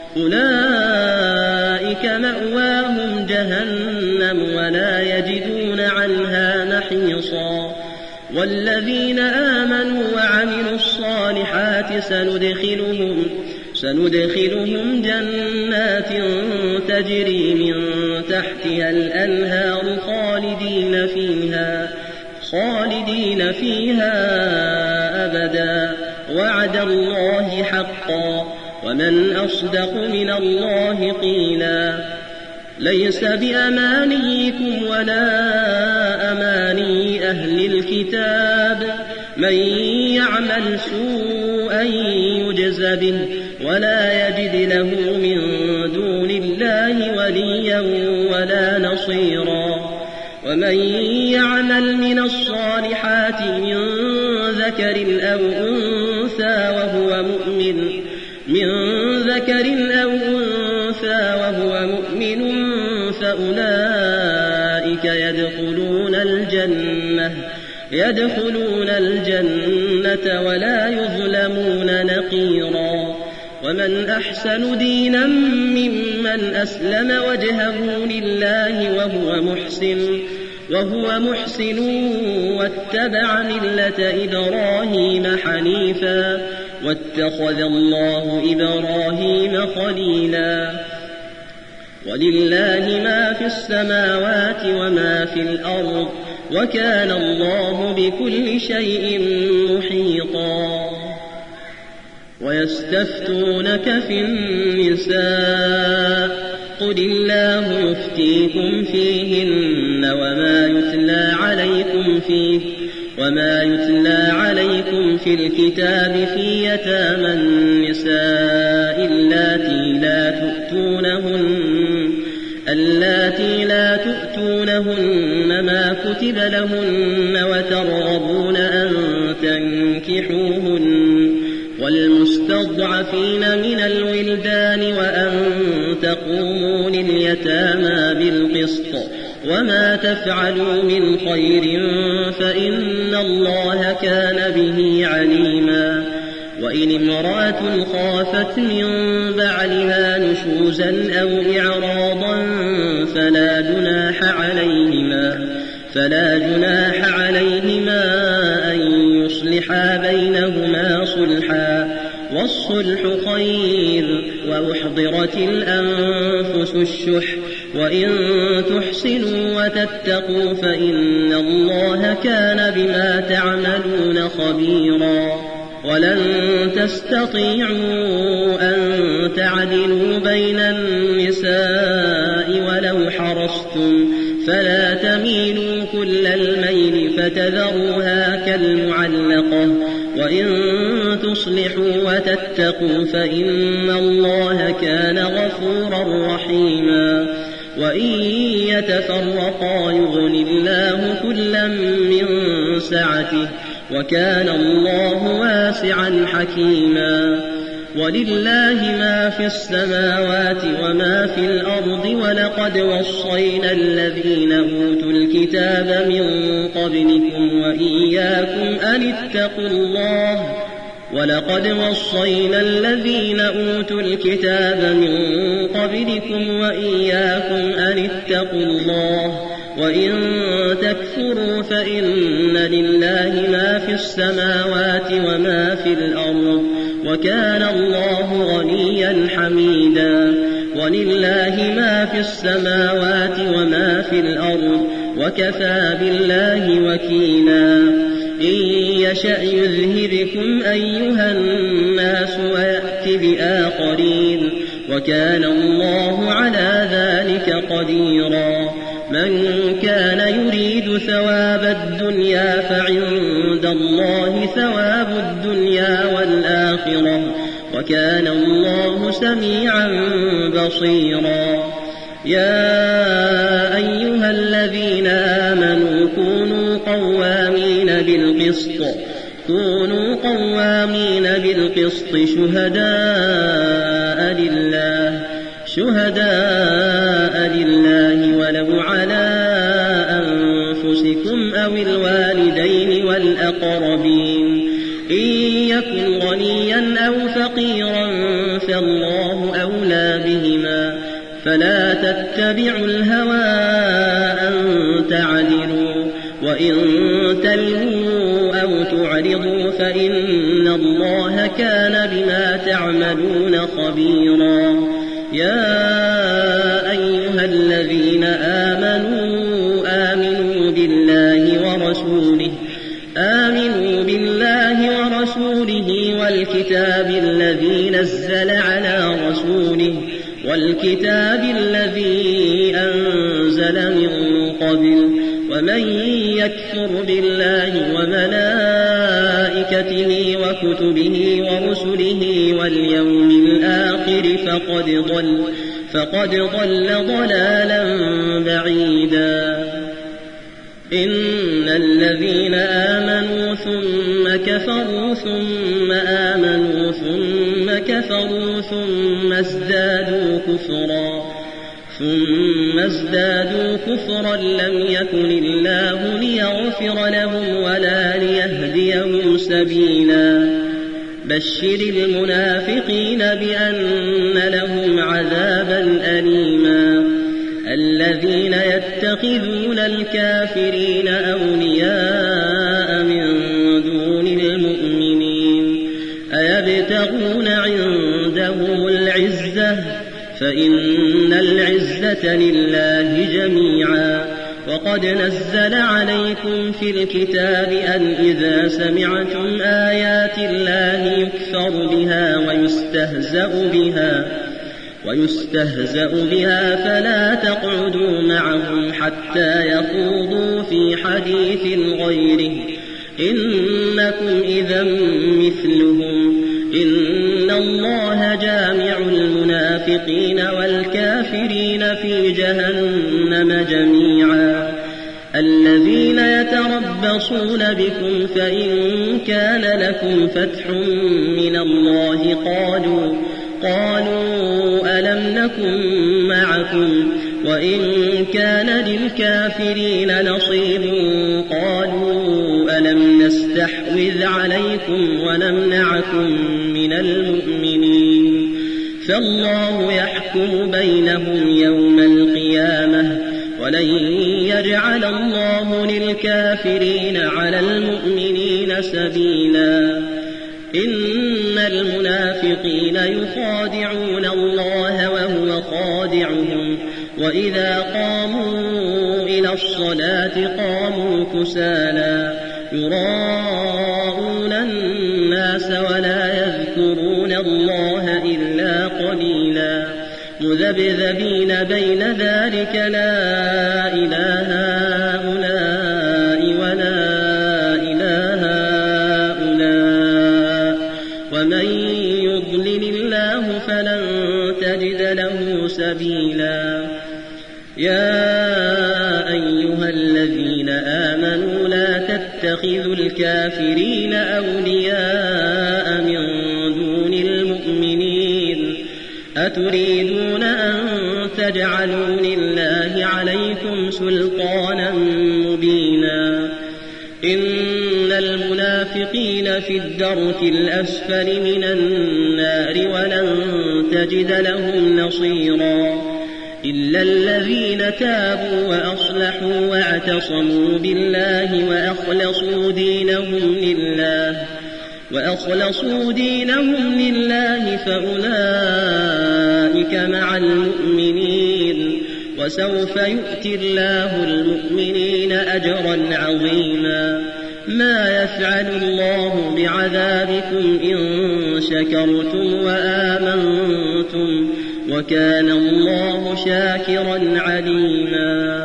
أولئك مأواهم جهنم ولا يجدون عنها محيصا والذين آمنوا وعملوا الصالحات سندخلهم سندخلهم جنات تجري من تحتها الأنهار خالدين فيها خالدين فيها أبدا وعد الله حقا ومن أصدق من الله قيلا ليس بأمانيكم ولا أماني أهل الكتاب من يعمل سوءا يجز به ولا يجد له من دون الله وليا ولا نصيرا ومن يعمل من الصالحات من ذكر أو أنثى وهو مؤمن من ذكر أو أنثى وهو مؤمن فأولئك يدخلون الجنة يدخلون الجنة ولا يظلمون نقيرا ومن أحسن دينا ممن أسلم وجهه لله وهو محسن وهو محسن واتبع ملة إبراهيم حنيفا واتخذ الله إبراهيم خليلا ولله ما في السماوات وما في الأرض وكان الله بكل شيء محيطا ويستفتونك في النساء قل الله يفتيكم فيهن وما يتلى عليكم فيه وما يتلى عليكم في الكتاب في يتامى النساء اللاتي لا تؤتونهن اللاتي لا تؤتونهن ما كتب لهن وترغبون أن تنكحوهن والمستضعفين من الولدان وأن تقوموا لليتامى بالقسط وما تفعلوا من خير فإن الله كان به عليما. وإن امرأة خافت من بعلها نشوزا أو إعراضا فلا جناح عليهما فلا جناح عليهما أن يصلحا بينهما صلحا والصلح خير وأحضرت الأنفس الشح وإن تحسنوا وتتقوا فإن الله كان بما تعملون خبيرا. ولن تستطيعوا أن تعدلوا بين النساء ولو حرصتم فلا تميلوا كل الميل فتذروها كالمعلقة وإن تصلحوا وتتقوا فإن الله كان غفورا رحيما. وإن يتفرقا يغن الله كلا من سعته وكان الله واسعا حكيما. ولله ما في السماوات وما في الأرض ولقد وصينا الذين أوتوا الكتاب من قبلكم وإياكم أن اتقوا الله ولقد وصينا الذين أوتوا الكتاب من قبلكم وإياكم أن اتقوا الله وإن تكفروا فإن لله ما في السماوات وما في الأرض وكان الله غنيا حميدا. ولله ما في السماوات وما في الأرض وكفى بالله وكيلا. إن يشأ يذهبكم أيها الناس ويأت بآخرين وكان الله على ذلك قديرا. من كان يريد ثواب الدنيا فعند الله ثواب الدنيا والآخرة وكان الله سميعا بصيرا. يا أيها الذين آمنوا كونوا قوامين بالقسط كونوا قوامين بالقسط شهداء لله شهداء لله ولو على أنفسكم أو الوالدين والأقربين إن يكن غنيا أو فقيرا فالله أولى بهما فلا تتبعوا الهوى أن تعدلوا وإن تلووا أو تعرضوا فإن الله كان بما تعملون خبيرا. يا أيها الذين آمنوا آمنوا بالله ورسوله آمنوا بالله ورسوله والكتاب الذي نزل على رسوله والكتاب الذي أنزل من قبل ومن يكفر بالله وملائكته وكتبه ورسله واليوم الآخر فقد ضل فقد ضل ضلالا بعيدا. إن الذين آمنوا ثم كفروا ثم آمنوا ثم كفروا ثم ازدادوا كفرا ثم ازدادوا كفرا لم يكن الله ليغفر لهم ولا ليهديهم سبيلا. بشر المنافقين بأن لهم عذابا أليما. الذين يتخذون الكافرين أولياء من دون المؤمنين أيبتغون عندهم العزة فإن العزة لله جميعا. وقد نزل عليكم في الكتاب أن إذا سمعتم آيات الله يكفر بها ويستهزأ بها ويستهزأ بها فلا تقعدوا معهم حتى يخوضوا في حديث غيره إنكم إذا مثلهم إن الله جامع المنافقين والكافرين في جهنم جميعا الذين يتربصون بكم فإن كان لكم فتح من الله قالوا قالوا ألم نكن معكم وإن كان للكافرين نصيب قالوا ألم نستحوذ عليكم ونمنعكم من المؤمنين فالله يحكم بينهم يوم القيامة ولن يجعل الله للكافرين على المؤمنين سبيلا إن المنافقين يخادعون الله وهو خادعهم وإذا قاموا إلى الصلاة قاموا كسالى يراءون الناس ولا يذكرون الله إلا قليلا مذبذبين بين ذلك لا إله هؤلاء ولا إله هؤلاء ومن يضلل الله فلن تجد له سبيلا يا أيها الذين آمنوا لا تتخذوا الكافرين أولياء من دون المؤمنين أتريدون أن تجعلوا لله عليكم سلطانا مبينا إن المنافقين في الدرك الأسفل من النار ولن تجد لهم نصيرا إلا الذين تابوا وأصلحوا واعتصموا بالله وأخلصوا دينهم لله وأخلصوا دينهم لله فأولئك مع المؤمنين وسوف يؤتي الله المؤمنين أجرا عظيما ما يفعل الله بعذابكم إن شكرتم وآمنتم وكان الله شاكرا عليما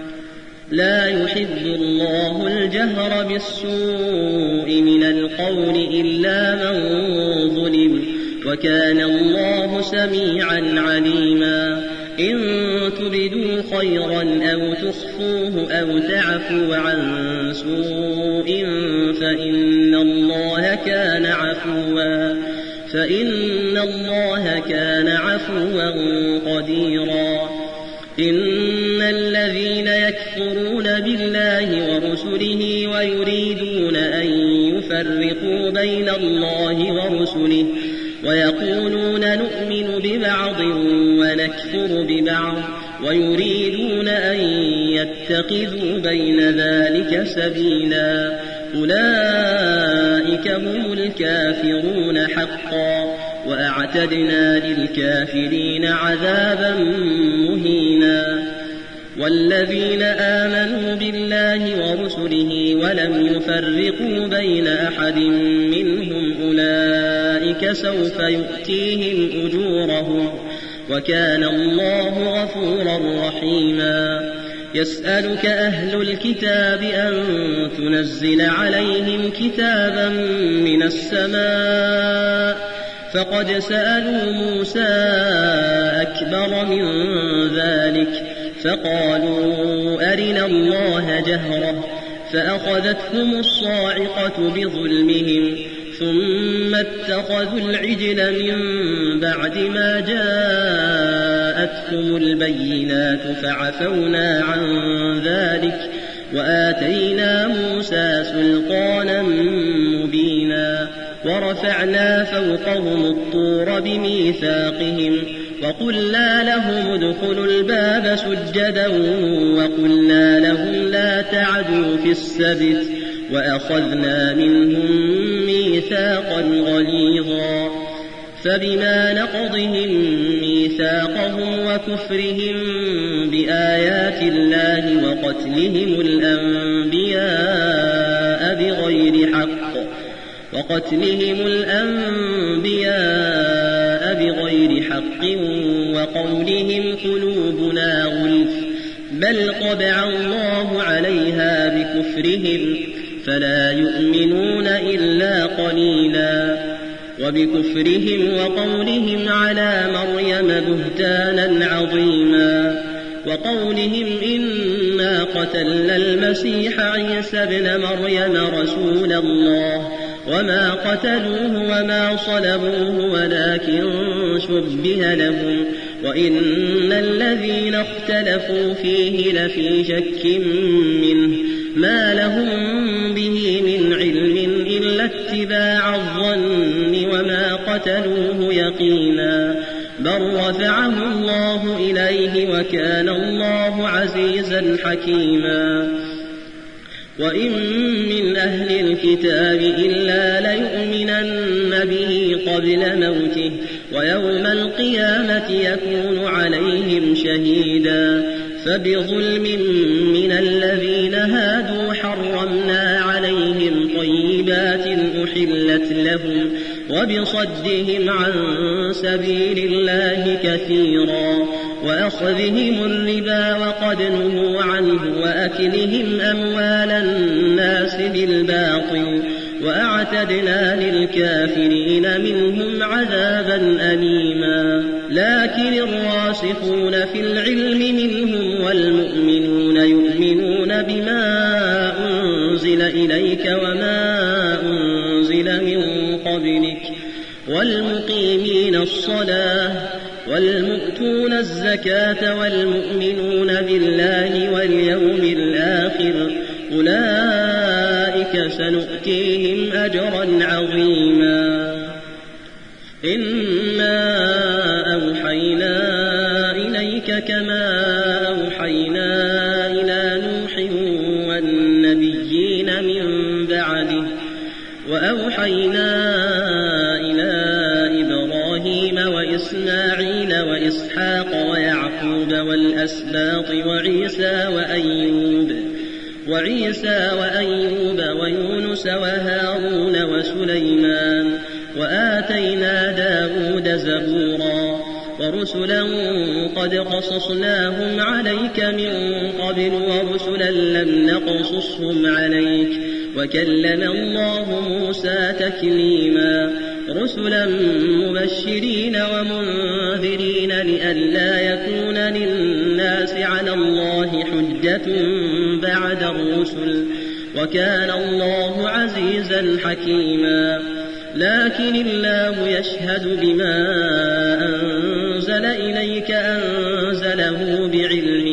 لا يحب الله الجهر بالسوء من القول إلا من ظلم وكان الله سميعا عليما إن تبدوا خيرا أو تخفوه أو تعفوا عن سوء فإن الله كان عفوا فإن الله كان عفوا قديرا إن الذين يكفرون بالله ورسله ويريدون أن يفرقوا بين الله ورسله ويقولون نؤمن ببعض ونكفر ببعض ويريدون أن يتخذوا بين ذلك سبيلا أولئك هم الكافرون حقا وأعتدنا للكافرين عذابا مهينا والذين آمنوا بالله ورسله ولم يفرقوا بين أحد منهم أولئك سوف يؤتيهم أجورهم وكان الله غفورا رحيما يسألك أهل الكتاب أن تنزل عليهم كتابا من السماء فقد سألوا موسى أكبر من ذلك فقالوا أرنا الله جهرة فأخذتهم الصاعقة بظلمهم ثم اتخذوا العجل من بعد ما جاءتهم البينات فعفونا عن ذلك وآتينا موسى سلطانا مبينا ورفعنا فوقهم الطور بميثاقهم وقلنا لهم ادخلوا الباب سجدا وقلنا لهم لا تعدوا في السبت وأخذنا منهم ميثاقا غليظا فبما نقضهم ميثاقهم وكفرهم بآيات الله وقتلهم الأنبياء بغير حق وقتلهم الأنبياء بغير حق وقولهم قلوبنا غلف بل طبع الله عليها بكفرهم فلا يؤمنون إلا قليلا. وبكفرهم وقولهم على مريم بهتانا عظيما، وقولهم إنا قتلنا المسيح عيسى ابن مريم رسول الله وما قتلوه وما صلبوه ولكن شبه لهم وإن الذين اختلفوا فيه لفي شك منه ما لهم به من علم إلا اتباع الظن وما قتلوه يقينا، بل رفعه الله إليه وكان الله عزيزا حكيما. وإن من أهل الكتاب إلا ليؤمنن به قبل موته ويوم القيامة يكون عليهم شهيدا. فبظلم من الذين هادوا حرمنا عليهم طيبات أحلت لهم وبصدهم عن سبيل الله كثيرا وأخذهم الربا وقد نهوا عنه وأكلهم أموال الناس بالباطل وأعتدنا للكافرين منهم عذابا أليما. لكن الراسخون في العلم منهم والمؤمنون يؤمنون بما أنزل إليك وما أنزل من قبلك والمقيمين الصلاة والمؤتون الزكاة والمؤمنون بالله واليوم الآخر أولئك سنؤتيهم أجرا عظيما. إنا أوحينا إليك كما أوحينا إلى نوح والنبيين من بعده وأوحينا إلى إبراهيم وإسماعيل وإسحاق ويعقوب والأسباط وعيسى وأيوب وعيسى وأيوب ويونس وهارون وسليمان وآتينا داود زبورا ورسلا قد قصصناهم عليك من قبل ورسلا لم نقصصهم عليك وكلم الله موسى تكليما. رسلا مبشرين ومنذرين لئلا يكون للناس على الله حجة بعد الرسل وكان الله عزيزا حكيما. لكن الله يشهد بما أنزل إليك أنزله بعلمه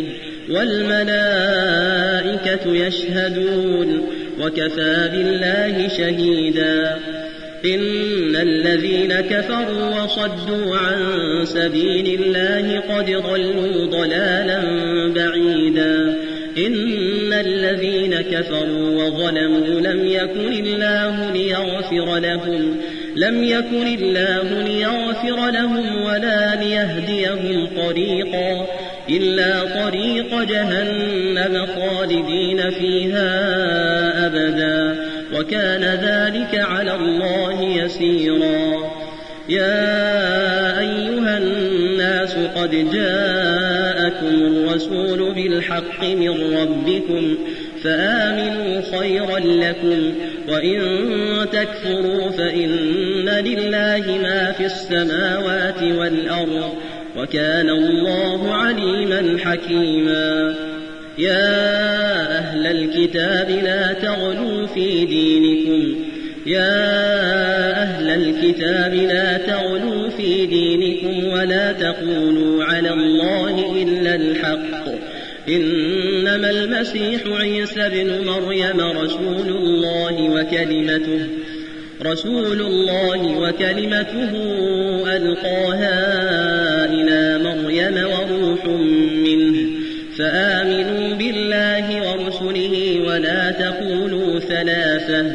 والملائكة يشهدون وكفى بالله شهيدا. إن الذين كفروا وصدوا عن سبيل الله قد ضلوا ضلالا بعيدا. إن الذين كفروا وظلموا لم يكن الله ليغفر لهم لم يكن الله ليغفر لهم ولا ليهديهم طريقا إلا طريق جهنم خالدين فيها أبدا وكان ذلك على الله يسيرا. يا أيها الناس قد جاءكم الرسول بالحق من ربكم فآمنوا خيرا لكم وإن تكفروا فإن لله ما في السماوات والأرض وكان الله عليما حكيما. يا أهل الكتاب لا تغلوا في دينكم يا أهل الكتاب لا تغلوا في دينكم ولا تقولوا على الله إلا الحق إنما المسيح عيسى ابن مريم رسول الله وكلمته رسول الله وكلمته ألقاها إلى مريم وروح منه فآمنوا بالله ورسله ولا تقولوا ثلاثة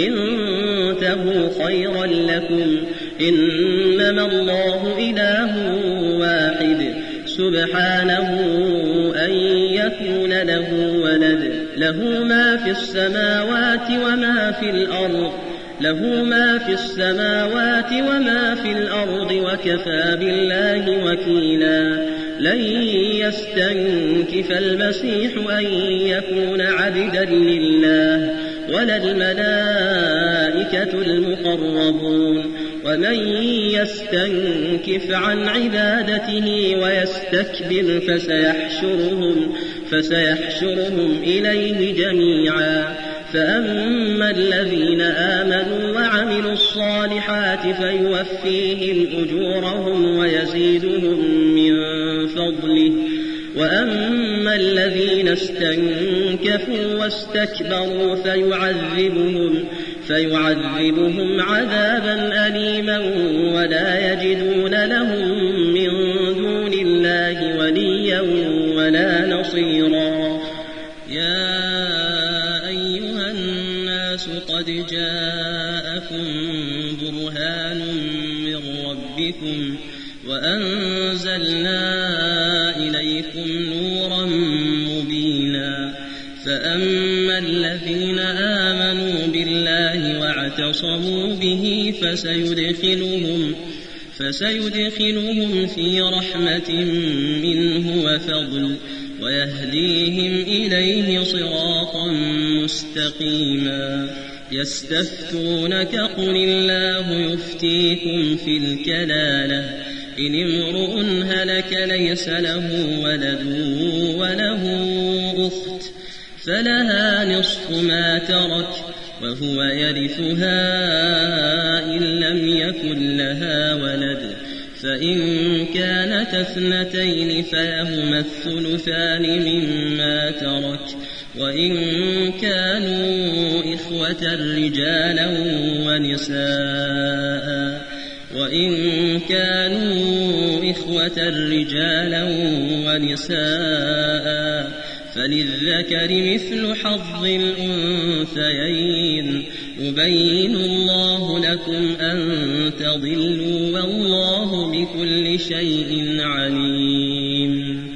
انتهوا خيرا لكم إنما الله إله واحد سبحانه أن يكون له ولد له ما في السماوات وما في الأرض له ما في السماوات وما في الأرض وكفى بالله وكيلا. لن يستنكف المسيح أن يكون عبدا لله ولا الملائكة المقربون ومن يستنكف عن عبادته ويستكبر فسيحشرهم, فسيحشرهم إليه جميعا. فأما الذين آمنوا وعملوا الصالحات فيوفيهم أجورهم ويزيدهم من فضله، وأما الذين استنكفوا واستكبروا فيعذبهم, فيعذبهم عذابا أليما ولا يجدون لهم من دون الله وليا ولا نصيرا. يا أيها الناس قد جاءكم برهان من ربكم وأنزلنا إليكم نورا مبينا. فأما الذين آمنوا بالله واعتصموا به فسيدخلهم, فسيدخلهم في رحمة منه وفضل ويهديهم إليه صراطا مستقيما. يستفتونك قل الله يفتيكم في الكلالة إن امرؤ هلك ليس له ولد وله أخت فلها نصف ما ترك وهو يرثها إن لم يكن لها ولد، فإن كانت اثنتين فلهما الثلثان مما ترك، وإن كانوا إخوة رجالا ونساء وإن كانوا إخوة رجالا ونساء فللذكر مثل حظ الأنثيين. يبين الله لكم أن تضلوا والله بكل شيء عليم.